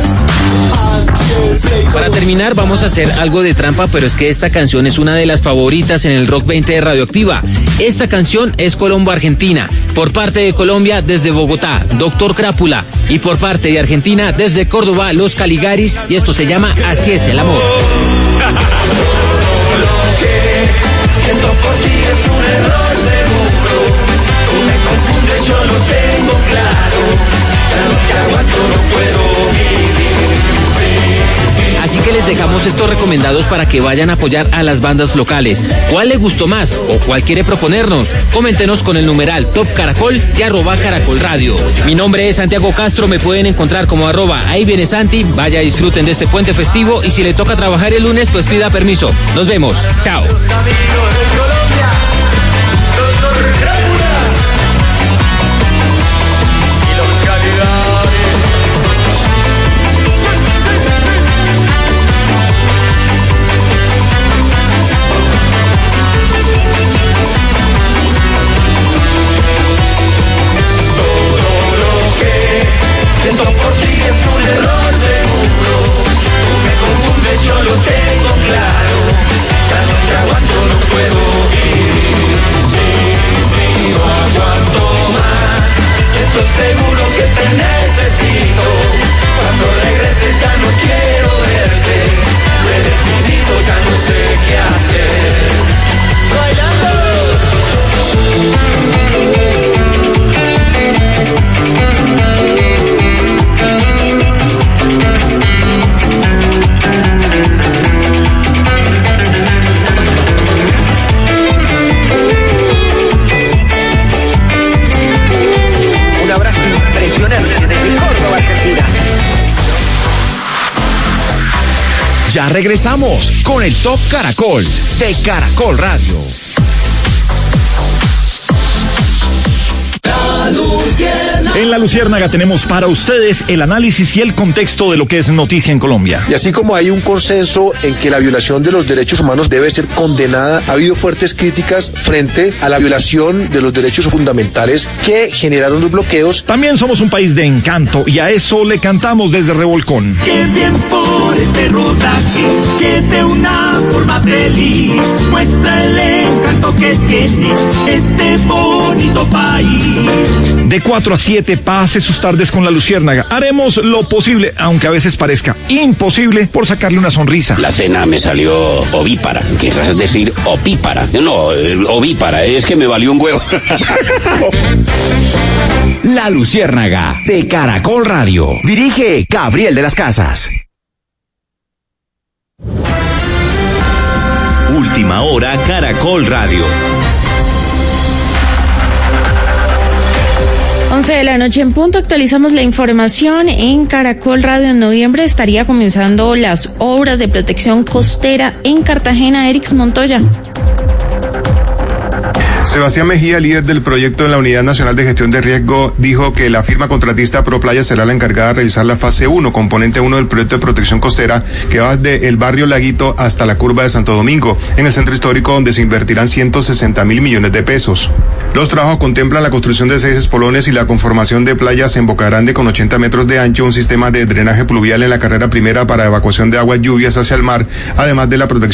Para terminar vamos a hacer algo de trampa, pero es que esta canción es una de las favoritas en el Rock veinte de Radioactiva. Esta canción es Colombo Argentina. Por parte de Colombia, desde Bogotá, Doctor Crápula. Y por parte de Argentina, desde Córdoba, Los Caligaris. Y esto se llama Así es el amor. Lo que siento por ti es un error seguro. Tú me confundes, yo lo tengo claro. Ya no te aguanto, no puedo vivir. Así que les dejamos estos recomendados para que vayan a apoyar a las bandas locales. ¿Cuál les gustó más o cuál quiere proponernos? Coméntenos con el numeral Top Caracol y arroba Caracol Radio. Mi nombre es Santiago Castro, me pueden encontrar como arroba Ahí viene Santi. Vaya, disfruten de este puente festivo y si le toca trabajar el lunes, pues pida permiso. Nos vemos. Chao. Siento por ti es un error seguro. Tú me confundes, yo lo tengo claro. Ya no te aguanto, no puedo. Ya regresamos con el Top Caracol de Caracol Radio. En La Luciérnaga tenemos para ustedes el análisis y el contexto de lo que es noticia en Colombia. Y así como hay un consenso en que la violación de los derechos humanos debe ser condenada, ha habido fuertes críticas frente a la violación de los derechos fundamentales que generaron los bloqueos. También somos un país de encanto y a eso le cantamos desde Revolcón. Qué bien por este rodaje, que de una forma feliz muestra el encanto que tiene este bonito país. De cuatro a siete, pase sus tardes con La Luciérnaga. Haremos lo posible, aunque a veces parezca imposible, por sacarle una sonrisa. La cena me salió ovípara, querrás decir opípara. No, ovípara, es que me valió un huevo. La Luciérnaga de Caracol Radio. Dirige Gabriel de las Casas. Última hora Caracol Radio. once de la noche en punto, actualizamos la información en Caracol Radio. En noviembre estaría comenzando las obras de protección costera en Cartagena. Erix Montoya. Sebastián Mejía, líder del proyecto en la Unidad Nacional de Gestión de Riesgo, dijo que la firma contratista ProPlaya será la encargada de realizar la fase uno, componente uno del proyecto de protección costera, que va desde el barrio Laguito hasta la curva de Santo Domingo, en el centro histórico, donde se invertirán ciento sesenta mil millones de pesos. Los trabajos contemplan la construcción de seis espolones y la conformación de playas en Boca Grande con ochenta metros de ancho, un sistema de drenaje pluvial en la carrera primera para evacuación de aguas lluvias hacia el mar, además de la protección